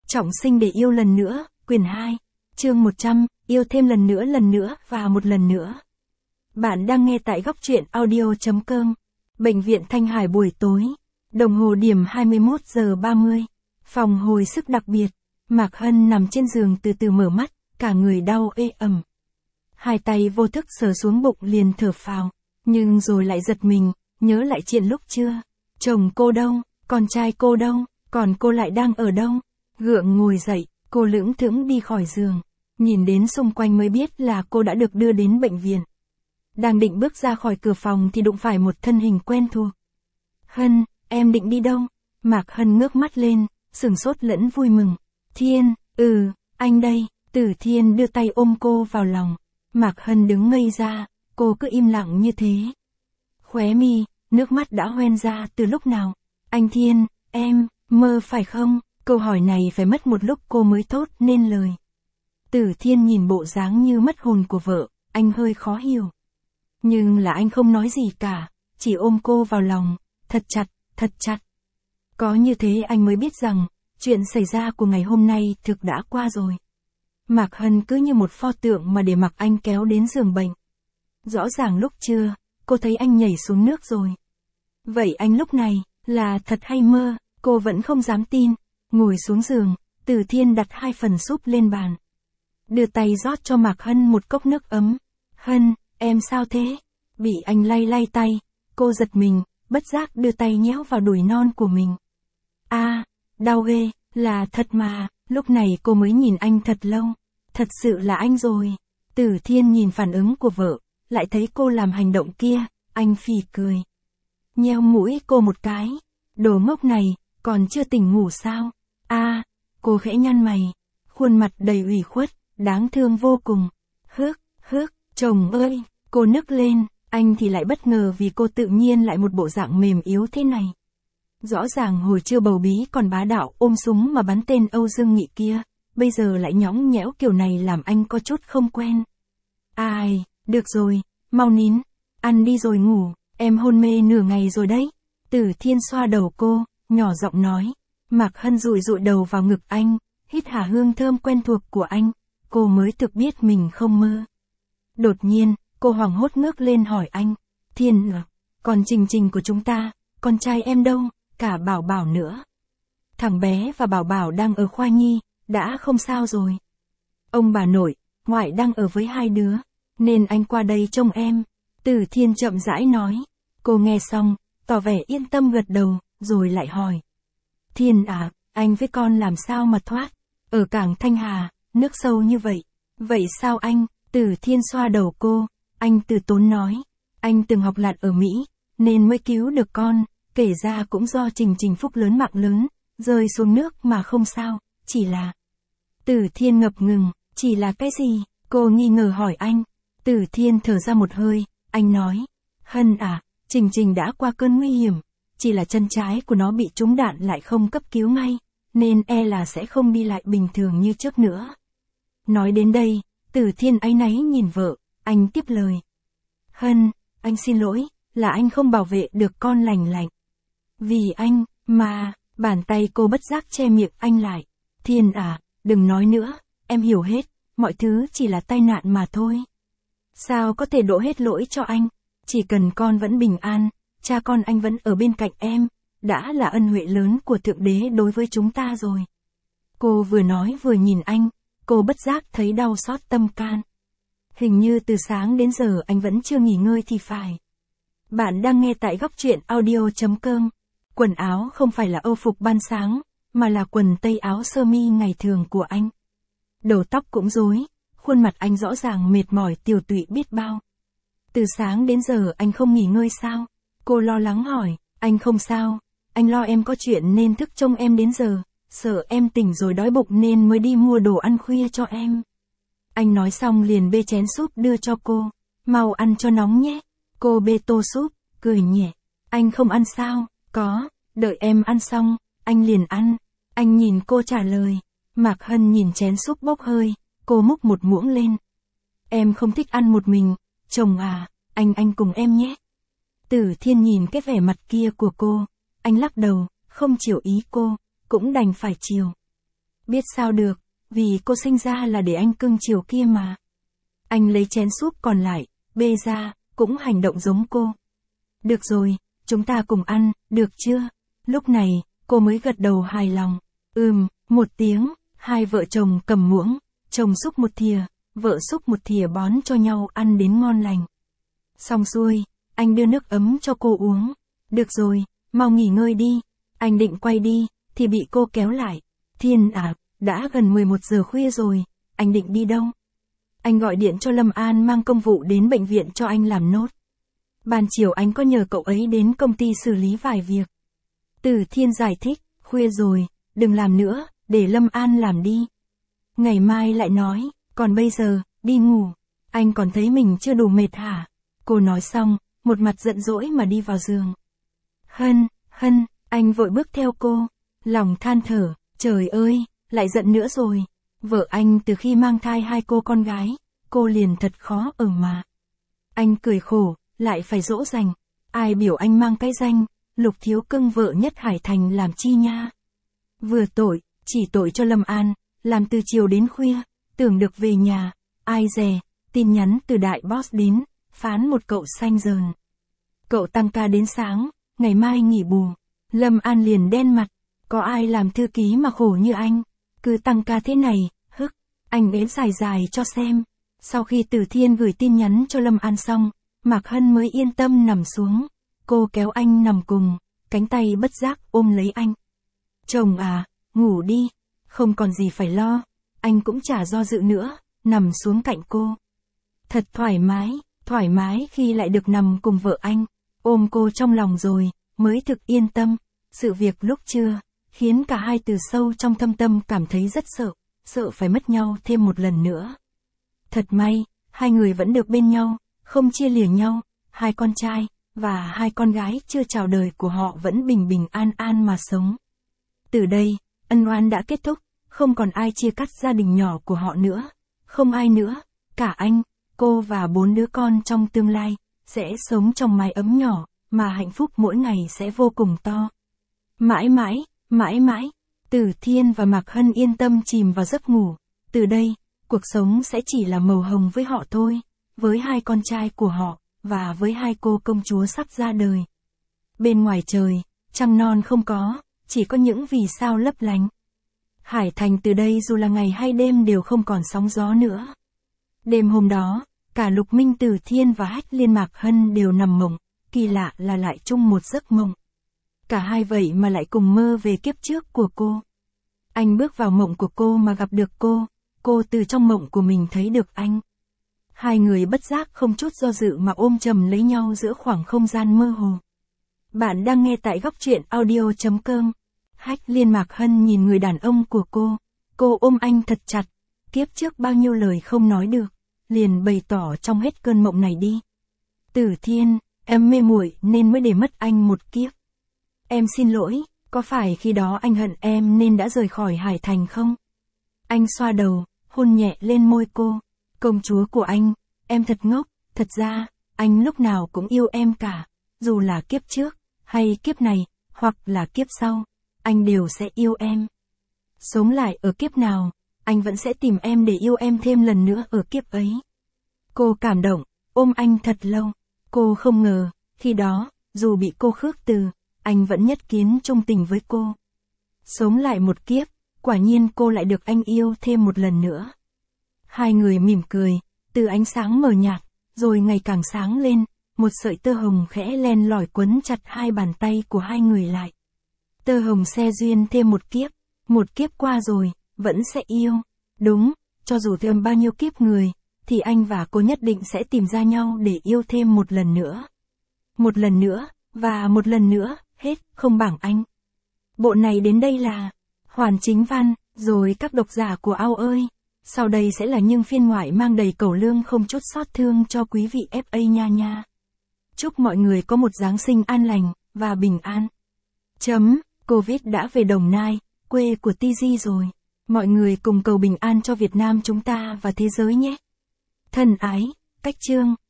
Trọng sinh để yêu lần nữa, quyển 2, chương 100, yêu thêm lần nữa và một lần nữa. Bạn đang nghe tại góc truyện audio.com. Bệnh viện Thanh Hải buổi tối. Đồng hồ điểm 21 giờ 30. Phòng hồi sức đặc biệt. Mạc Hân nằm trên giường từ từ mở mắt, cả người đau ê ẩm. Hai tay vô thức sờ xuống bụng liền thở phào, nhưng rồi lại giật mình, nhớ lại chuyện lúc trưa. Chồng cô đâu, con trai cô đâu, còn cô lại đang ở đâu? Gượng ngồi dậy, cô lững thững đi khỏi giường. Nhìn đến xung quanh mới biết là cô đã được đưa đến bệnh viện. Đang định bước ra khỏi cửa phòng thì đụng phải một thân hình quen thuộc. Hân, em định đi đâu? Mạc Hân ngước mắt lên, sửng sốt lẫn vui mừng. Thiên, anh đây. Tử Thiên đưa tay ôm cô vào lòng. Mạc Hân đứng ngây ra, cô cứ im lặng như thế. Khóe mi, nước mắt đã hoen ra từ lúc nào. Anh Thiên, em, mơ phải không? Câu hỏi này phải mất một lúc cô mới thốt nên lời. Tử Thiên nhìn bộ dáng như mất hồn của vợ, anh hơi khó hiểu. Nhưng là anh không nói gì cả, chỉ ôm cô vào lòng, thật chặt. Có như thế anh mới biết rằng, chuyện xảy ra của ngày hôm nay thực đã qua rồi. Mạc Hân cứ như một pho tượng mà để mặc anh kéo đến giường bệnh. Rõ ràng lúc trưa, cô thấy anh nhảy xuống nước rồi. Vậy anh lúc này, là thật hay mơ, cô vẫn không dám tin. Ngồi xuống giường, Tử Thiên đặt 2 phần súp lên bàn. Đưa tay rót cho Mạc Hân một cốc nước ấm. Hân, em sao thế? Bị anh lay tay, cô giật mình, bất giác đưa tay nhéo vào đùi non của mình. Đau ghê, là thật mà, lúc này cô mới nhìn anh thật lâu. Thật sự là anh rồi. Tử Thiên nhìn phản ứng của vợ, lại thấy cô làm hành động kia, anh phì cười. Nheo mũi cô một cái. Đồ ngốc này, còn chưa tỉnh ngủ sao? Cô khẽ nhăn mày, khuôn mặt đầy ủy khuất, đáng thương vô cùng. Chồng ơi, cô nức lên, anh thì lại bất ngờ vì cô tự nhiên lại một bộ dạng mềm yếu thế này. Rõ ràng hồi chưa bầu bí còn bá đạo ôm súng mà bắn tên Âu Dương Nghị kia, bây giờ lại nhõng nhẽo kiểu này làm anh có chút không quen. Được rồi, mau nín, ăn đi rồi ngủ, em hôn mê nửa ngày rồi đấy. Tử Thiên xoa đầu cô, nhỏ giọng nói. Mạc Hân dụi đầu vào ngực anh, hít hà hương thơm quen thuộc của anh, cô mới thực biết mình không mơ. Đột nhiên, cô hoảng hốt ngước lên hỏi anh, Thiên à, còn Trình của chúng ta, con trai em đâu, cả Bảo Bảo nữa. Thằng bé và Bảo Bảo đang ở khoa nhi, đã không sao rồi. Ông bà nội, ngoại đang ở với 2 đứa, nên anh qua đây trông em. Tử Thiên chậm rãi nói, cô nghe xong, tỏ vẻ yên tâm gật đầu, rồi lại hỏi. Thiên à, anh với con làm sao mà thoát? Ở cảng Thanh Hà, nước sâu như vậy. Vậy sao anh? Tử Thiên xoa đầu cô, anh từ tốn nói. Anh từng học lặn ở Mỹ, nên mới cứu được con, kể ra cũng do Trình phúc lớn mạng lớn, rơi xuống nước mà không sao, chỉ là... Tử Thiên ngập ngừng, chỉ là cái gì? Cô nghi ngờ hỏi anh. Tử Thiên thở ra một hơi, anh nói. Hân à, Trình đã qua cơn nguy hiểm. Chỉ là chân trái của nó bị trúng đạn lại không cấp cứu ngay, nên e là sẽ không đi lại bình thường như trước nữa. Nói đến đây, Tử Thiên áy náy nhìn vợ, anh tiếp lời. Hân, anh xin lỗi, là anh không bảo vệ được con lành. Vì anh, mà, bàn tay cô bất giác che miệng anh lại. Thiên à, đừng nói nữa, em hiểu hết, mọi thứ chỉ là tai nạn mà thôi. Sao có thể đổ hết lỗi cho anh, chỉ cần con vẫn bình an. Cha con anh vẫn ở bên cạnh em, đã là ân huệ lớn của Thượng Đế đối với chúng ta rồi. Cô vừa nói vừa nhìn anh, cô bất giác thấy đau xót tâm can. Hình như từ sáng đến giờ anh vẫn chưa nghỉ ngơi thì phải. Bạn đang nghe tại góc truyện audio.com. Quần áo không phải là âu phục ban sáng, mà là quần tây áo sơ mi ngày thường của anh. Đầu tóc cũng rối, khuôn mặt anh rõ ràng mệt mỏi tiều tụy biết bao. Từ sáng đến giờ anh không nghỉ ngơi sao? Cô lo lắng hỏi, anh không sao, anh lo em có chuyện nên thức trông em đến giờ, sợ em tỉnh rồi đói bụng nên mới đi mua đồ ăn khuya cho em. Anh nói xong liền bê chén súp đưa cho cô, mau ăn cho nóng nhé. Cô bê tô súp, cười nhẹ, anh không ăn sao? Có, đợi em ăn xong, anh liền ăn. Anh nhìn cô trả lời. Mạc Hân nhìn chén súp bốc hơi, cô múc một muỗng lên. Em không thích ăn một mình, chồng à, anh cùng em nhé. Tử Thiên nhìn cái vẻ mặt kia của cô, anh lắc đầu, không chiều ý cô, cũng đành phải chiều. Biết sao được, vì cô sinh ra là để anh cưng chiều kia mà. Anh lấy chén súp còn lại, bê ra, cũng hành động giống cô. Được rồi, chúng ta cùng ăn, được chưa? Lúc này, cô mới gật đầu hài lòng. Một tiếng, hai vợ chồng cầm muỗng, chồng xúc một thìa, vợ xúc một thìa bón cho nhau ăn đến ngon lành. Xong xuôi, anh đưa nước ấm cho cô uống. Được rồi, mau nghỉ ngơi đi. Anh định quay đi, thì bị cô kéo lại. Thiên à, đã gần 11 giờ khuya rồi, anh định đi đâu? Anh gọi điện cho Lâm An mang công vụ đến bệnh viện cho anh làm nốt. Ban chiều anh có nhờ cậu ấy đến công ty xử lý vài việc. Từ Thiên giải thích, khuya rồi, đừng làm nữa, để Lâm An làm đi. Ngày mai lại nói, còn bây giờ, đi ngủ. Anh còn thấy mình chưa đủ mệt hả? Cô nói xong, một mặt giận dỗi mà đi vào giường. Hân, anh vội bước theo cô. Lòng than thở, trời ơi, lại giận nữa rồi. Vợ anh từ khi mang thai hai cô con gái, cô liền thật khó ở mà. Anh cười khổ, lại phải dỗ dành. Ai biểu anh mang cái danh, Lục Thiếu Cưng vợ nhất Hải Thành làm chi nha. Vừa tội, chỉ tội cho Lâm An, làm từ chiều đến khuya, tưởng được về nhà, ai dè, tin nhắn từ đại boss đến, phán một cậu xanh dờn. Cậu tăng ca đến sáng, ngày mai nghỉ bù. Lâm An liền đen mặt, có ai làm thư ký mà khổ như anh, cứ tăng ca thế này, anh ếm dài cho xem. Sau khi Từ Thiên gửi tin nhắn cho Lâm An xong, Mạc Hân mới yên tâm nằm xuống. Cô kéo anh nằm cùng, cánh tay bất giác ôm lấy anh. Chồng à, ngủ đi, không còn gì phải lo. Anh cũng chả do dự nữa, nằm xuống cạnh cô. Thật thoải mái khi lại được nằm cùng vợ anh, ôm cô trong lòng rồi, mới thực yên tâm. Sự việc lúc trưa, khiến cả hai từ sâu trong thâm tâm cảm thấy rất sợ phải mất nhau thêm một lần nữa. Thật may, hai người vẫn được bên nhau, không chia lìa nhau, hai con trai, và hai con gái chưa chào đời của họ vẫn bình an mà sống. Từ đây, ân oán đã kết thúc, không còn ai chia cắt gia đình nhỏ của họ nữa, không ai nữa, cả anh, cô và 4 đứa con trong tương lai, sẽ sống trong mái ấm nhỏ, mà hạnh phúc mỗi ngày sẽ vô cùng to. Mãi mãi, Từ Thiên và Mạc Hân yên tâm chìm vào giấc ngủ. Từ đây, cuộc sống sẽ chỉ là màu hồng với họ thôi, với hai con trai của họ, và với hai cô công chúa sắp ra đời. Bên ngoài trời, trăng non không có, chỉ có những vì sao lấp lánh. Hải Thành từ đây dù là ngày hay đêm đều không còn sóng gió nữa. Đêm hôm đó, cả Lục Minh Từ Thiên và Hách Liên Mạc Hân đều nằm mộng, kỳ lạ là lại chung một giấc mộng. Cả hai vậy mà lại cùng mơ về kiếp trước của cô. Anh bước vào mộng của cô mà gặp được cô từ trong mộng của mình thấy được anh. Hai người bất giác không chút do dự mà ôm chầm lấy nhau giữa khoảng không gian mơ hồ. Bạn đang nghe tại góc truyện audio.com. Hách Liên Mạc Hân nhìn người đàn ông của cô ôm anh thật chặt, kiếp trước bao nhiêu lời không nói được, liền bày tỏ trong hết cơn mộng này đi. Từ Thiên, em mê muội nên mới để mất anh một kiếp. Em xin lỗi, có phải khi đó anh hận em nên đã rời khỏi Hải Thành không? Anh xoa đầu, hôn nhẹ lên môi cô. Công chúa của anh, em thật ngốc, thật ra, anh lúc nào cũng yêu em cả, dù là kiếp trước, hay kiếp này, hoặc là kiếp sau, anh đều sẽ yêu em. Sống lại ở kiếp nào, anh vẫn sẽ tìm em để yêu em thêm lần nữa ở kiếp ấy. Cô cảm động, ôm anh thật lâu. Cô không ngờ, khi đó, dù bị cô khước từ, anh vẫn nhất kiến trung tình với cô. Sống lại một kiếp, quả nhiên cô lại được anh yêu thêm một lần nữa. Hai người mỉm cười, từ ánh sáng mờ nhạt, rồi ngày càng sáng lên, một sợi tơ hồng khẽ len lỏi quấn chặt hai bàn tay của hai người lại. Tơ hồng xe duyên thêm một kiếp qua rồi, vẫn sẽ yêu. Đúng, cho dù thêm bao nhiêu kiếp người, thì anh và cô nhất định sẽ tìm ra nhau để yêu thêm một lần nữa. Một lần nữa, và một lần nữa, hết, không bảng anh. Bộ này đến đây là hoàn chính văn, rồi các độc giả của Ao ơi. Sau đây sẽ là những phiên ngoại mang đầy cẩu lương không chút xót thương cho quý vị FA nha. Chúc mọi người có một Giáng sinh an lành, và bình an. Covid đã về Đồng Nai, quê của TG rồi. Mọi người cùng cầu bình an cho Việt Nam chúng ta và thế giới nhé. Thân ái, Cách Chương.